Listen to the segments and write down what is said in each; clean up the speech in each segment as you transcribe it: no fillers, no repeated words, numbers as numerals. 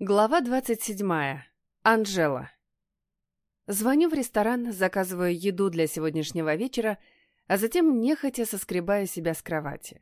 Глава 27. Анжела. Звоню в ресторан, заказываю еду для сегодняшнего вечера, а затем нехотя соскребаю себя с кровати.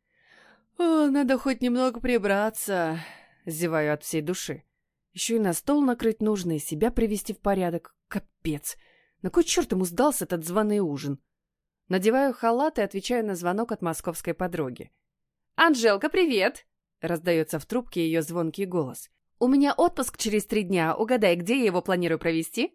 Надо хоть немного прибраться», — зеваю от всей души. Еще и на стол накрыть нужно, и себя привести в порядок. Капец! На кой черт ему сдался этот званый ужин? Надеваю халат и отвечаю на звонок от московской подруги. «Анжелка, привет!» — раздается в трубке ее звонкий голос. «У меня отпуск через 3 дня. Угадай, где я его планирую провести?»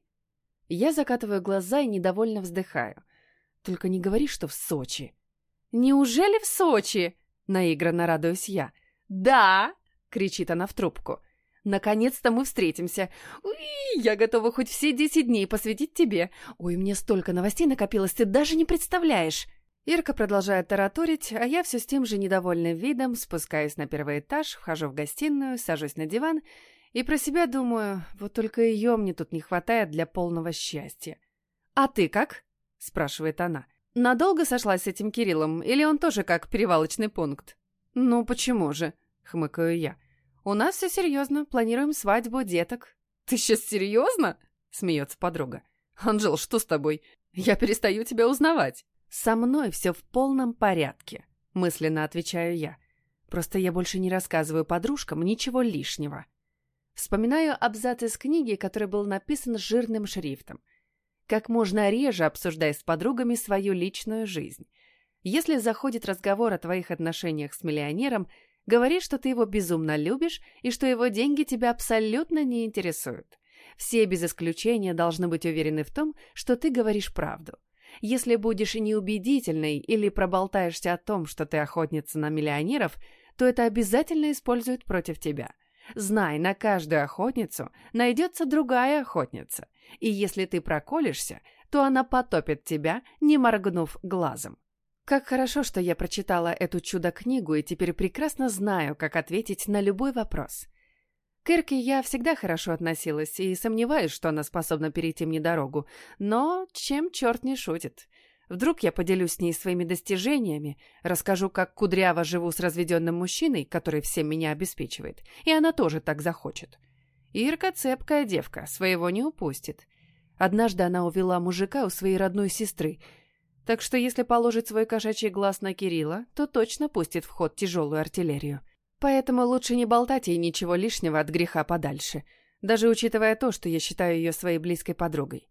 Я закатываю глаза и недовольно вздыхаю. «Только не говори, что в Сочи». «Неужели в Сочи?» — наигранно радуюсь я. «Да!» — кричит она в трубку. «Наконец-то мы встретимся. Уй, я готова хоть все 10 дней посвятить тебе. Ой, мне столько новостей накопилось, ты даже не представляешь!» Ирка продолжает тараторить, а я все с тем же недовольным видом спускаюсь на первый этаж, вхожу в гостиную, сажусь на диван и про себя думаю, вот только ее мне тут не хватает для полного счастья. «А ты как?» – спрашивает она. «Надолго сошлась с этим Кириллом, или он тоже как перевалочный пункт?» «Ну почему же?» – хмыкаю я. «У нас все серьезно, планируем свадьбу, деток». «Ты сейчас серьезно?» – смеется подруга. «Анжел, что с тобой? Я перестаю тебя узнавать». «Со мной все в полном порядке», — мысленно отвечаю я. «Просто я больше не рассказываю подружкам ничего лишнего». Вспоминаю абзац из книги, который был написан жирным шрифтом. Как можно реже обсуждай с подругами свою личную жизнь. Если заходит разговор о твоих отношениях с миллионером, говори, что ты его безумно любишь и что его деньги тебя абсолютно не интересуют. Все без исключения должны быть уверены в том, что ты говоришь правду. Если будешь неубедительной или проболтаешься о том, что ты охотница на миллионеров, то это обязательно используют против тебя. Знай, на каждую охотницу найдется другая охотница, и если ты проколешься, то она потопит тебя, не моргнув глазом. Как хорошо, что я прочитала эту чудо-книгу и теперь прекрасно знаю, как ответить на любой вопрос. К Ирке я всегда хорошо относилась и сомневаюсь, что она способна перейти мне дорогу, но чем черт не шутит. Вдруг я поделюсь с ней своими достижениями, расскажу, как кудряво живу с разведенным мужчиной, который всем меня обеспечивает, и она тоже так захочет. Ирка цепкая девка, своего не упустит. Однажды она увела мужика у своей родной сестры, так что если положит свой кошачий глаз на Кирилла, то точно пустит в ход тяжелую артиллерию. Поэтому лучше не болтать ей ничего лишнего от греха подальше, даже учитывая то, что я считаю ее своей близкой подругой.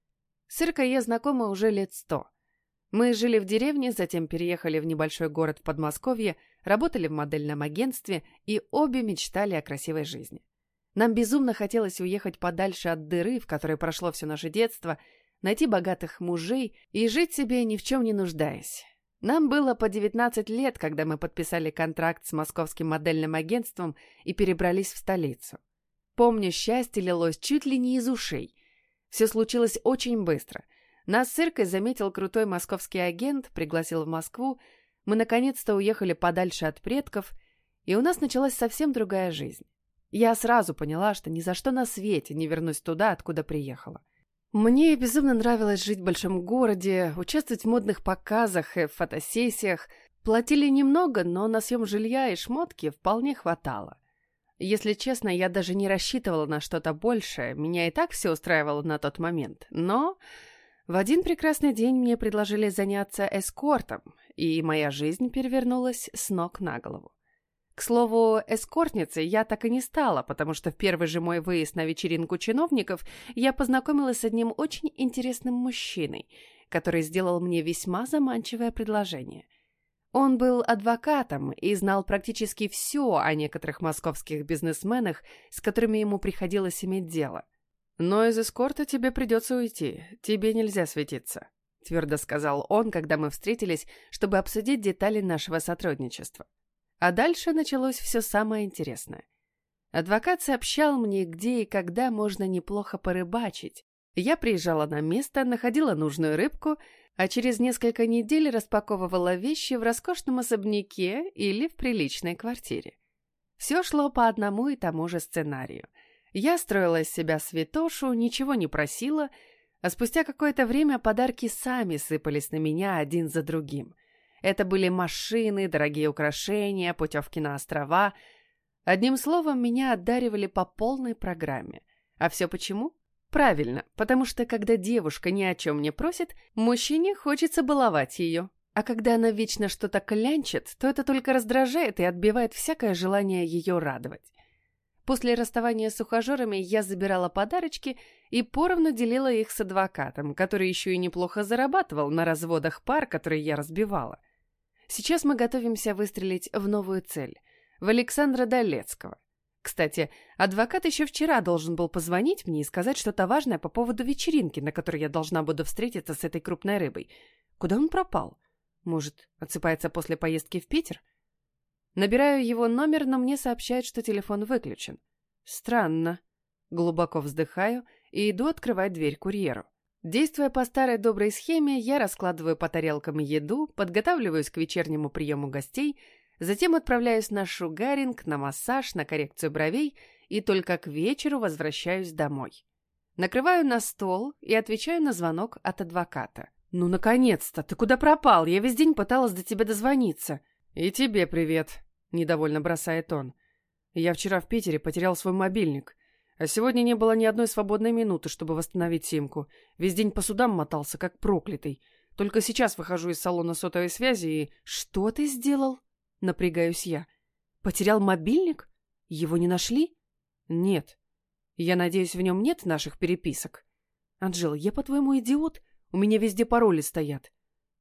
С Иркой я знакома уже лет 100. Мы жили в деревне, затем переехали в небольшой город в Подмосковье, работали в модельном агентстве и обе мечтали о красивой жизни. Нам безумно хотелось уехать подальше от дыры, в которой прошло все наше детство, найти богатых мужей и жить себе ни в чем не нуждаясь. Нам было по 19 лет, когда мы подписали контракт с московским модельным агентством и перебрались в столицу. Помню, счастье лилось чуть ли не из ушей. Все случилось очень быстро. Нас с Иркой заметил крутой московский агент, пригласил в Москву. Мы наконец-то уехали подальше от предков, и у нас началась совсем другая жизнь. Я сразу поняла, что ни за что на свете не вернусь туда, откуда приехала. Мне безумно нравилось жить в большом городе, участвовать в модных показах и фотосессиях. Платили немного, но на съем жилья и шмотки вполне хватало. Если честно, я даже не рассчитывала на что-то большее, меня и так все устраивало на тот момент. Но в один прекрасный день мне предложили заняться эскортом, и моя жизнь перевернулась с ног на голову. К слову, эскортницей я так и не стала, потому что в первый же мой выезд на вечеринку чиновников я познакомилась с одним очень интересным мужчиной, который сделал мне весьма заманчивое предложение. Он был адвокатом и знал практически все о некоторых московских бизнесменах, с которыми ему приходилось иметь дело. «Но из эскорта тебе придется уйти, тебе нельзя светиться», — твердо сказал он, когда мы встретились, чтобы обсудить детали нашего сотрудничества. А дальше началось все самое интересное. Адвокат сообщал мне, где и когда можно неплохо порыбачить. Я приезжала на место, находила нужную рыбку, а через несколько недель распаковывала вещи в роскошном особняке или в приличной квартире. Все шло по одному и тому же сценарию. Я строила из себя святошу, ничего не просила, а спустя какое-то время подарки сами сыпались на меня один за другим. Это были машины, дорогие украшения, путевки на острова. Одним словом, меня одаривали по полной программе. А все почему? Правильно, потому что когда девушка ни о чем не просит, мужчине хочется баловать ее. А когда она вечно что-то клянчит, то это только раздражает и отбивает всякое желание ее радовать. После расставания с ухажерами я забирала подарочки и поровну делила их с адвокатом, который еще и неплохо зарабатывал на разводах пар, которые я разбивала. Сейчас мы готовимся выстрелить в новую цель – в Александра Долецкого. Кстати, адвокат еще вчера должен был позвонить мне и сказать что-то важное по поводу вечеринки, на которой я должна буду встретиться с этой крупной рыбой. Куда он пропал? Может, отсыпается после поездки в Питер? Набираю его номер, но мне сообщают, что телефон выключен. Странно. Глубоко вздыхаю и иду открывать дверь курьеру. Действуя по старой доброй схеме, я раскладываю по тарелкам еду, подготавливаюсь к вечернему приему гостей, затем отправляюсь на шугаринг, на массаж, на коррекцию бровей и только к вечеру возвращаюсь домой. Накрываю на стол и отвечаю на звонок от адвоката. «Ну, наконец-то! Ты куда пропал? Я весь день пыталась до тебя дозвониться». «И тебе привет», — недовольно бросает он. «Я вчера в Питере потерял свой мобильник, а сегодня не было ни одной свободной минуты, чтобы восстановить симку. Весь день по судам мотался, как проклятый. Только сейчас выхожу из салона сотовой связи и...» «Что ты сделал?» — напрягаюсь я. «Потерял мобильник? Его не нашли?» «Нет. Я надеюсь, в нем нет наших переписок?» «Анжела, я, по-твоему, идиот? У меня везде пароли стоят».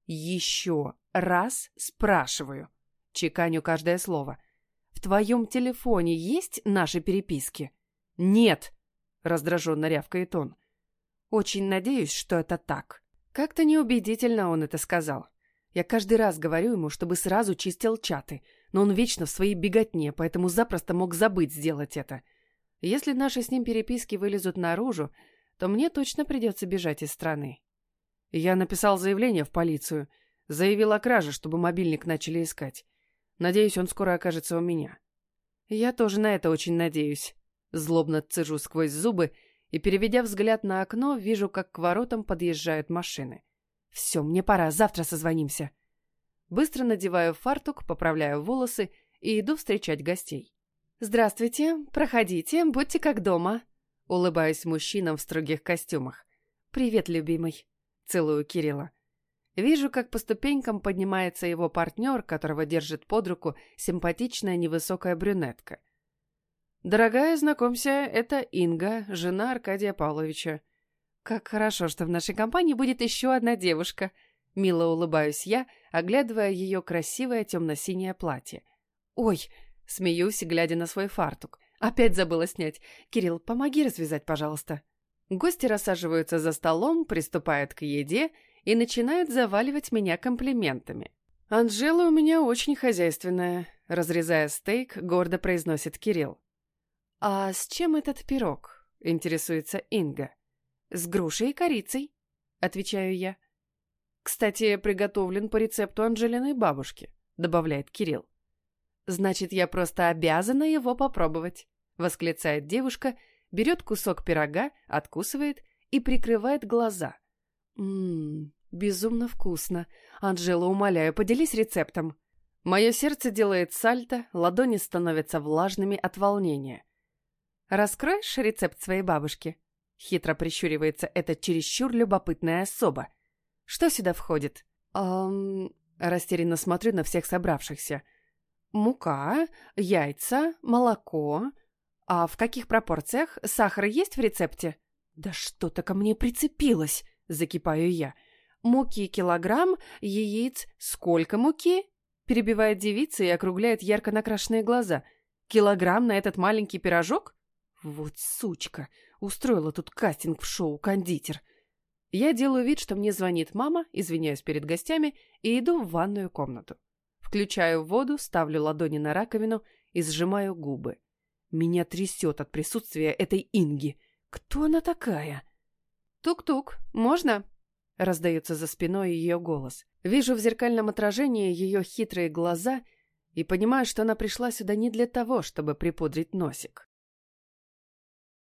«Еще раз спрашиваю». Чеканю каждое слово. «В твоем телефоне есть наши переписки?» «Нет!» — раздраженно рявкает он. «Очень надеюсь, что это так». Как-то неубедительно он это сказал. Я каждый раз говорю ему, чтобы сразу чистил чаты, но он вечно в своей беготне, поэтому запросто мог забыть сделать это. Если наши с ним переписки вылезут наружу, то мне точно придется бежать из страны. Я написал заявление в полицию, заявил о краже, чтобы мобильник начали искать. Надеюсь, он скоро окажется у меня. Я тоже на это очень надеюсь. Злобно цежу сквозь зубы и, переведя взгляд на окно, вижу, как к воротам подъезжают машины. Все, мне пора, завтра созвонимся. Быстро надеваю фартук, поправляю волосы и иду встречать гостей. «Здравствуйте, проходите, будьте как дома», — улыбаюсь мужчинам в строгих костюмах. «Привет, любимый», — целую Кирилла. Вижу, как по ступенькам поднимается его партнер, которого держит под руку симпатичная невысокая брюнетка. «Дорогая, знакомься, это Инга, жена Аркадия Павловича». «Как хорошо, что в нашей компании будет еще одна девушка», — мило улыбаюсь я, оглядывая ее красивое темно-синее платье. «Ой», — смеюсь, глядя на свой фартук. «Опять забыла снять. Кирилл, помоги развязать, пожалуйста». Гости рассаживаются за столом, приступают к еде и начинают заваливать меня комплиментами. «Анжела у меня очень хозяйственная», — разрезая стейк, гордо произносит Кирилл. «А с чем этот пирог?» — интересуется Инга. «С грушей и корицей», — отвечаю я. «Кстати, приготовлен по рецепту Анжелиной бабушки», — добавляет Кирилл. «Значит, я просто обязана его попробовать», — восклицает девушка, берет кусок пирога, откусывает и прикрывает глаза. Безумно вкусно. Анжела, умоляю, поделись рецептом». Мое сердце делает сальто, ладони становятся влажными от волнения. «Раскроешь рецепт своей бабушки?» Хитро прищуривается эта чересчур любопытная особа. «Что сюда входит?» Растерянно смотрю на всех собравшихся. «Мука, яйца, молоко. А в каких пропорциях? Сахар есть в рецепте?» «Да что-то ко мне прицепилось!» — закипаю я. «Муки килограмм, яиц сколько муки?» — перебивает девица и округляет ярко накрашенные глаза. «Килограмм на этот маленький пирожок? Вот сучка! Устроила тут кастинг в шоу «Кондитер». Я делаю вид, что мне звонит мама, извиняюсь перед гостями и иду в ванную комнату. Включаю воду, ставлю ладони на раковину и сжимаю губы. Меня трясет от присутствия этой Инги. Кто она такая? «Тук-тук, можно?» — раздается за спиной ее голос. Вижу в зеркальном отражении ее хитрые глаза и понимаю, что она пришла сюда не для того, чтобы припудрить носик.